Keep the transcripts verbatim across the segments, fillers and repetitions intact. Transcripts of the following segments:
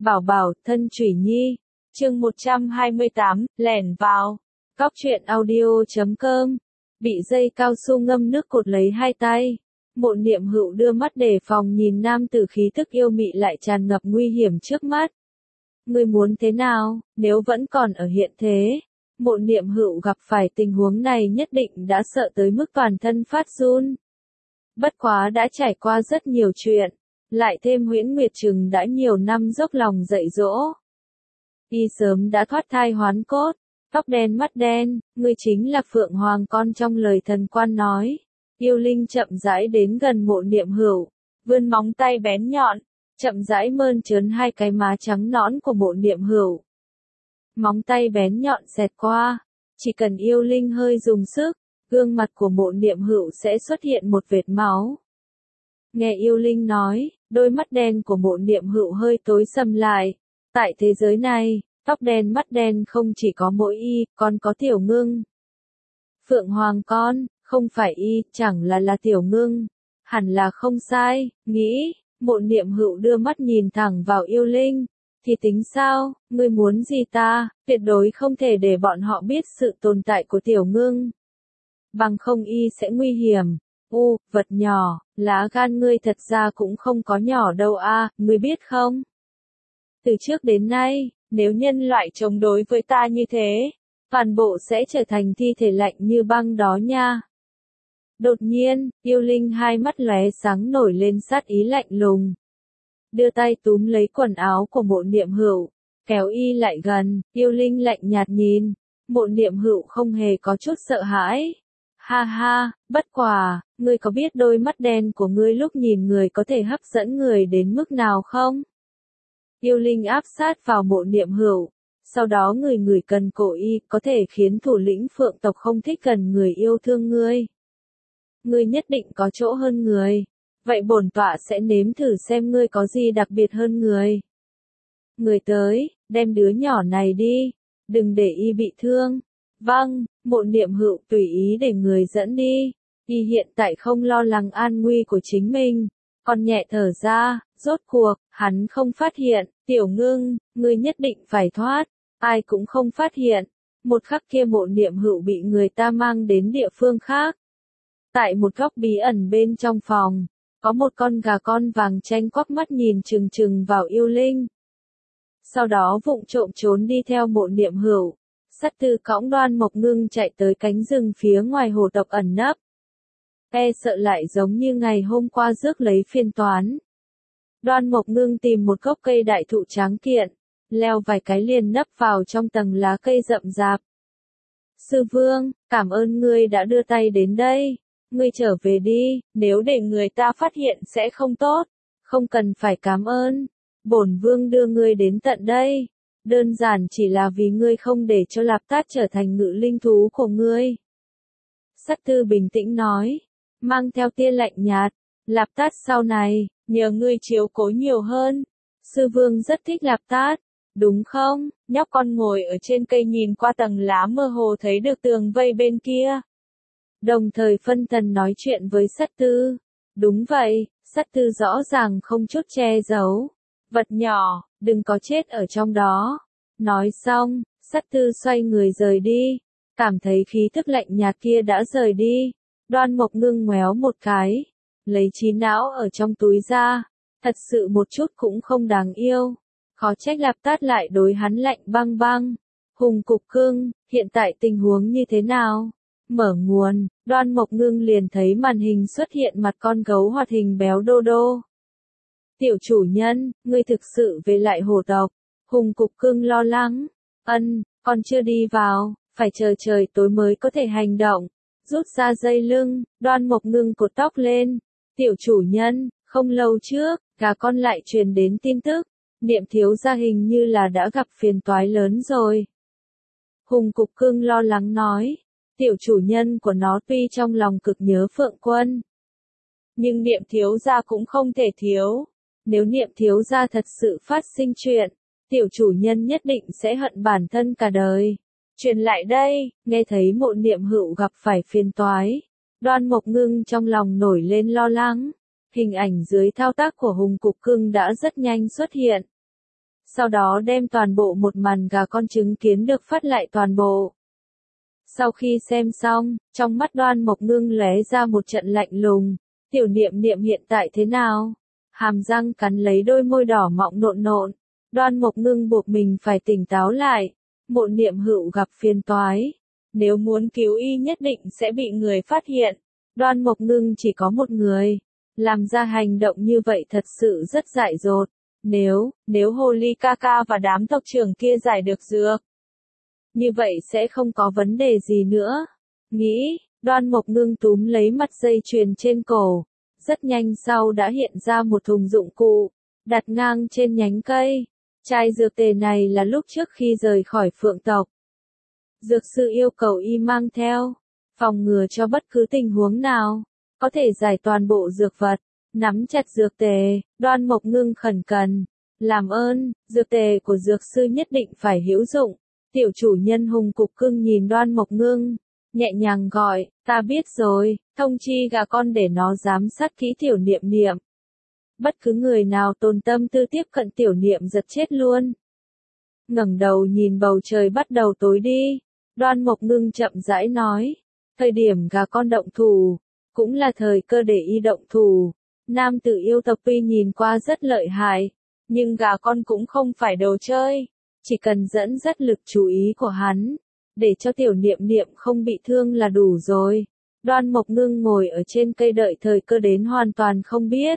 Bảo bảo, thân Trủy Nhi. Chương một trăm hai mươi tám, lẻn vào. Cóc truyện audio chấm com. Bị dây cao su ngâm nước cột lấy hai tay. Mộ Niệm Hựu đưa mắt đề phòng nhìn nam tử khí tức yêu mị lại tràn ngập nguy hiểm trước mắt. Ngươi muốn thế nào, nếu vẫn còn ở hiện thế? Mộ Niệm Hựu gặp phải tình huống này nhất định đã sợ tới mức toàn thân phát run. Bất quá đã trải qua rất nhiều chuyện, lại thêm Huyễn Nguyệt Trừng đã nhiều năm dốc lòng dạy dỗ. Y sớm đã thoát thai hoán cốt, tóc đen mắt đen, ngươi chính là Phượng Hoàng con trong lời thần quan nói. Yêu Linh chậm rãi đến gần Mộ Niệm Hựu, vươn móng tay bén nhọn, chậm rãi mơn trớn hai cái má trắng nõn của Mộ Niệm Hựu. Móng tay bén nhọn xẹt qua, chỉ cần Yêu Linh hơi dùng sức, gương mặt của Mộ Niệm Hựu sẽ xuất hiện một vệt máu. Nghe Yêu Linh nói, đôi mắt đen của Mộ Niệm Hựu hơi tối sầm lại. Tại thế giới này, tóc đen mắt đen không chỉ có mỗi y, còn có Tiểu Ngưng. Phượng Hoàng con, không phải y, chẳng là là Tiểu Ngưng. Hẳn là không sai, nghĩ, Mộ Niệm Hựu đưa mắt nhìn thẳng vào Yêu Linh. Thì tính sao, ngươi muốn gì ta, tuyệt đối không thể để bọn họ biết sự tồn tại của Tiểu Ngưng. Bằng không y sẽ nguy hiểm. U, vật nhỏ, lá gan ngươi thật ra cũng không có nhỏ đâu a, ngươi biết không? Từ trước đến nay, nếu nhân loại chống đối với ta như thế, toàn bộ sẽ trở thành thi thể lạnh như băng đó nha. Đột nhiên, Yêu Linh hai mắt lóe sáng nổi lên sát ý lạnh lùng. Đưa tay túm lấy quần áo của Mộ Niệm Hựu, kéo y lại gần, Yêu Linh lạnh nhạt nhìn. Mộ Niệm Hựu không hề có chút sợ hãi. Ha ha, bất quả, ngươi có biết đôi mắt đen của ngươi lúc nhìn người có thể hấp dẫn người đến mức nào không? Yêu Linh áp sát vào Mộ Niệm Hựu, sau đó người người cần cổ y, có thể khiến thủ lĩnh Phượng tộc không thích gần người yêu thương ngươi. Ngươi nhất định có chỗ hơn người, vậy bổn tọa sẽ nếm thử xem ngươi có gì đặc biệt hơn người. Người tới, đem đứa nhỏ này đi, đừng để y bị thương. Vâng, Mộ Niệm Hựu tùy ý để người dẫn đi. Y hiện tại không lo lắng an nguy của chính mình, còn nhẹ thở ra, rốt cuộc, hắn không phát hiện. Tiểu Ngưng, ngươi nhất định phải thoát, ai cũng không phát hiện. Một khắc kia Mộ Niệm Hựu bị người ta mang đến địa phương khác. Tại một góc bí ẩn bên trong phòng, có một con gà con vàng chanh quắc mắt nhìn chừng chừng vào Yêu Linh. Sau đó vụng trộm trốn đi theo Mộ Niệm Hựu. Sắt Tư cõng Đoan Mộc Ngưng chạy tới cánh rừng phía ngoài hồ tộc ẩn nấp. E sợ lại giống như ngày hôm qua rước lấy phiên toán. Đoan Mộc Ngưng tìm một gốc cây đại thụ tráng kiện, leo vài cái liền nấp vào trong tầng lá cây rậm rạp. Sư Vương, cảm ơn ngươi đã đưa tay đến đây. Ngươi trở về đi, nếu để người ta phát hiện sẽ không tốt. Không cần phải cảm ơn. Bổn Vương đưa ngươi đến tận đây. Đơn giản chỉ là vì ngươi không để cho Lạp Tát trở thành ngự linh thú của ngươi. Sắt Tư bình tĩnh nói, mang theo tia lạnh nhạt. Lạp Tát sau này, nhờ ngươi chiếu cố nhiều hơn. Sư Vương rất thích Lạp Tát, đúng không? Nhóc con ngồi ở trên cây nhìn qua tầng lá mơ hồ thấy được tường vây bên kia. Đồng thời phân thần nói chuyện với Sắt Tư. Đúng vậy, Sắt Tư rõ ràng không chút che giấu. Vật nhỏ, đừng có chết ở trong đó. Nói xong, Sắt Tư xoay người rời đi. Cảm thấy khí thức lạnh nhạt kia đã rời đi. Đoan Mộc Ngưng ngoéo một cái. Lấy trí não ở trong túi ra. Thật sự một chút cũng không đáng yêu. Khó trách Lạp Tát lại đối hắn lạnh băng băng. Hùng Cục Cưng, hiện tại tình huống như thế nào? Mở nguồn, Đoan Mộc Ngưng liền thấy màn hình xuất hiện mặt con gấu hoạt hình béo đô đô. Tiểu chủ nhân, ngươi thực sự về lại hồ tộc. Hùng Cục Cưng lo lắng. Ân, còn chưa đi vào, phải chờ trời tối mới có thể hành động. Rút ra dây lưng, Đoan Mộc Ngưng cột tóc lên. Tiểu chủ nhân, không lâu trước, gà con lại truyền đến tin tức. Niệm thiếu gia hình như là đã gặp phiền toái lớn rồi. Hùng Cục Cưng lo lắng nói. Tiểu chủ nhân của nó tuy trong lòng cực nhớ Phượng Quân. Nhưng Niệm thiếu gia cũng không thể thiếu. Nếu Niệm thiếu gia thật sự phát sinh chuyện, tiểu chủ nhân nhất định sẽ hận bản thân cả đời. Truyền lại đây, nghe thấy Mộ Niệm Hựu gặp phải phiền toái. Đoan Mộc Ngưng trong lòng nổi lên lo lắng. Hình ảnh dưới thao tác của Hùng Cục Cưng đã rất nhanh xuất hiện. sau đó đem toàn bộ một màn gà con chứng kiến được phát lại toàn bộ. Sau khi xem xong, trong mắt Đoan Mộc Ngưng lóe ra một trận lạnh lùng, tiểu niệm niệm hiện tại thế nào? Hàm răng cắn lấy đôi môi đỏ mọng nộn nộn, Đoan Mộc Ngưng buộc mình phải tỉnh táo lại, Mộ Niệm Hựu gặp phiền toái. Nếu muốn cứu y nhất định sẽ bị người phát hiện, Đoan Mộc Ngưng chỉ có một người, làm ra hành động như vậy thật sự rất dại dột. Nếu, nếu Hồ Ly ca ca và đám tộc trưởng kia giải được dược, như vậy sẽ không có vấn đề gì nữa. Nghĩ, Đoan Mộc Ngưng túm lấy mặt dây chuyền trên cổ, rất nhanh sau đã hiện ra một thùng dụng cụ, đặt ngang trên nhánh cây. Chai dược tề này là lúc trước khi rời khỏi Phượng tộc, dược sư yêu cầu y mang theo, phòng ngừa cho bất cứ tình huống nào, có thể giải toàn bộ dược vật. Nắm chặt dược tề, Đoan Mộc Ngưng khẩn cần, làm ơn, dược tề của dược sư nhất định phải hữu dụng. Tiểu chủ nhân Hùng Cục Cưng nhìn Đoan Mộc Ngưng, nhẹ nhàng gọi, ta biết rồi, thông chi gà con để nó giám sát kỹ tiểu niệm niệm. Bất cứ người nào tồn tâm tư tiếp cận tiểu niệm giật chết luôn. Ngẩng đầu nhìn bầu trời bắt đầu tối đi, Đoan Mộc Ngưng chậm rãi nói, thời điểm gà con động thủ, cũng là thời cơ để y động thủ. Nam tử yêu tộc tuy nhìn qua rất lợi hại, nhưng gà con cũng không phải đồ chơi, chỉ cần dẫn dắt lực chú ý của hắn, để cho tiểu niệm niệm không bị thương là đủ rồi. Đoan Mộc Ngưng ngồi ở trên cây đợi thời cơ đến hoàn toàn không biết.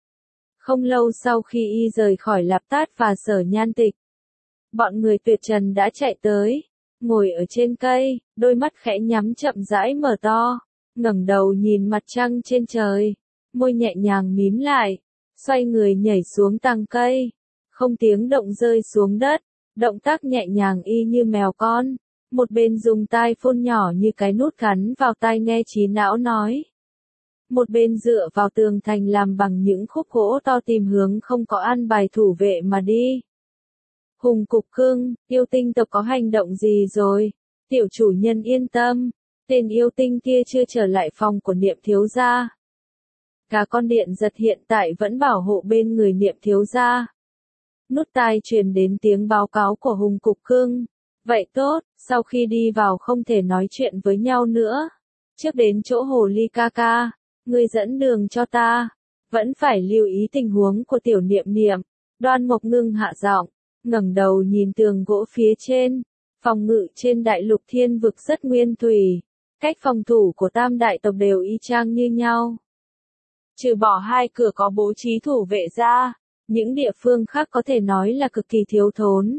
Không lâu sau khi y rời khỏi Lạp Tát và Sở Nhan Tịch, bọn người tuyệt trần đã chạy tới, ngồi ở trên cây, đôi mắt khẽ nhắm chậm rãi mở to, ngẩng đầu nhìn mặt trăng trên trời. Môi nhẹ nhàng mím lại, xoay người nhảy xuống tàng cây, không tiếng động rơi xuống đất, động tác nhẹ nhàng y như mèo con, một bên dùng tai phone nhỏ như cái nút gắn vào tai nghe trí não nói. Một bên dựa vào tường thành làm bằng những khúc gỗ to tìm hướng không có an bài thủ vệ mà đi. Hùng Cục Cưng, yêu tinh tộc có hành động gì rồi? Tiểu chủ nhân yên tâm, tên yêu tinh kia chưa trở lại phòng của Niệm thiếu gia. Gà con điện giật hiện tại vẫn bảo hộ bên người Niệm thiếu gia. Nút tai truyền đến tiếng báo cáo của Hùng Cục Cưng. Vậy tốt, sau khi đi vào không thể nói chuyện với nhau nữa. Trước đến chỗ Hồ Ly ca ca, ngươi dẫn đường cho ta. Vẫn phải lưu ý tình huống của tiểu niệm niệm. Đoan Mộc Ngưng hạ giọng, ngẩng đầu nhìn tường gỗ phía trên. Phòng ngự trên đại lục thiên vực rất nguyên thủy. Cách phòng thủ của tam đại tộc đều y chang như nhau. Trừ bỏ hai cửa có bố trí thủ vệ ra, những địa phương khác có thể nói là cực kỳ thiếu thốn.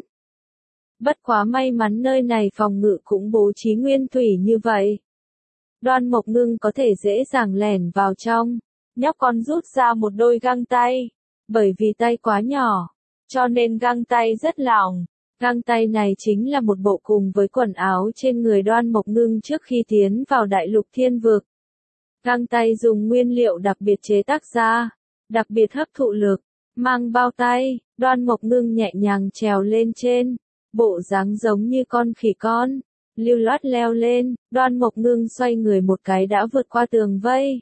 Bất quá may mắn nơi này phòng ngự cũng bố trí nguyên thủy như vậy. Đoan Mộc Ngưng có thể dễ dàng lẻn vào trong, nhóc con rút ra một đôi găng tay, bởi vì tay quá nhỏ, cho nên găng tay rất lỏng. Găng tay này chính là một bộ cùng với quần áo trên người Đoan Mộc Ngưng trước khi tiến vào đại lục thiên vực. Găng tay dùng nguyên liệu đặc biệt chế tác ra, đặc biệt hấp thụ lực, mang bao tay, Đoan Mộc Ngưng nhẹ nhàng trèo lên trên, bộ dáng giống như con khỉ con, lưu loát leo lên, Đoan Mộc Ngưng xoay người một cái đã vượt qua tường vây.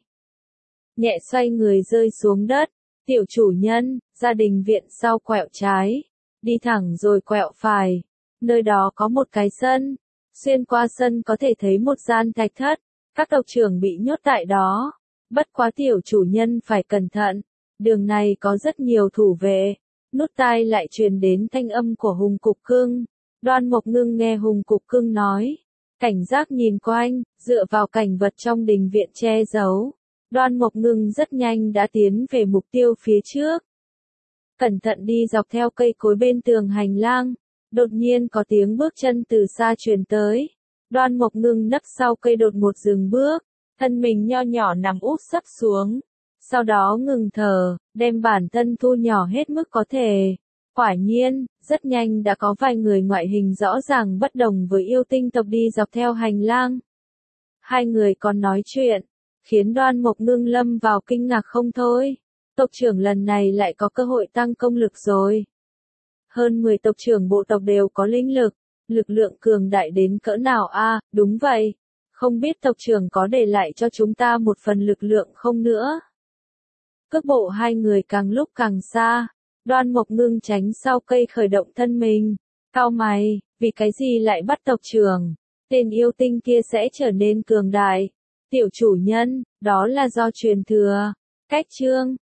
Nhẹ xoay người rơi xuống đất, tiểu chủ nhân, gia đình viện sau quẹo trái, đi thẳng rồi quẹo phải, nơi đó có một cái sân, xuyên qua sân có thể thấy một gian thạch thất. Các tộc trưởng bị nhốt tại đó. Bất quá tiểu chủ nhân phải cẩn thận. Đường này có rất nhiều thủ vệ. Nút tai lại truyền đến thanh âm của Hùng Cục Cưng. Đoan Mộc Ngưng nghe Hùng Cục Cưng nói. Cảnh giác nhìn quanh, dựa vào cảnh vật trong đình viện che giấu. Đoan Mộc Ngưng rất nhanh đã tiến về mục tiêu phía trước. Cẩn thận đi dọc theo cây cối bên tường hành lang. Đột nhiên có tiếng bước chân từ xa truyền tới. Đoan Mộc Ngưng nấp sau cây đột một dừng bước, thân mình nho nhỏ nằm úp sấp xuống, sau đó ngừng thở, đem bản thân thu nhỏ hết mức có thể. Quả nhiên, rất nhanh đã có vài người ngoại hình rõ ràng bất đồng với yêu tinh tộc đi dọc theo hành lang. Hai người còn nói chuyện, khiến Đoan Mộc Ngưng lâm vào kinh ngạc không thôi. Tộc trưởng lần này lại có cơ hội tăng công lực rồi. Hơn mười tộc trưởng bộ tộc đều có linh lực. Lực lượng cường đại đến cỡ nào a? À, đúng vậy. Không biết tộc trưởng có để lại cho chúng ta một phần lực lượng không nữa. Cước bộ hai người càng lúc càng xa. Đoan Mộc Ngưng tránh sau cây khởi động thân mình. Cau mày, vì cái gì lại bắt tộc trưởng? Tên yêu tinh kia sẽ trở nên cường đại. Tiểu chủ nhân, đó là do truyền thừa. Cách chương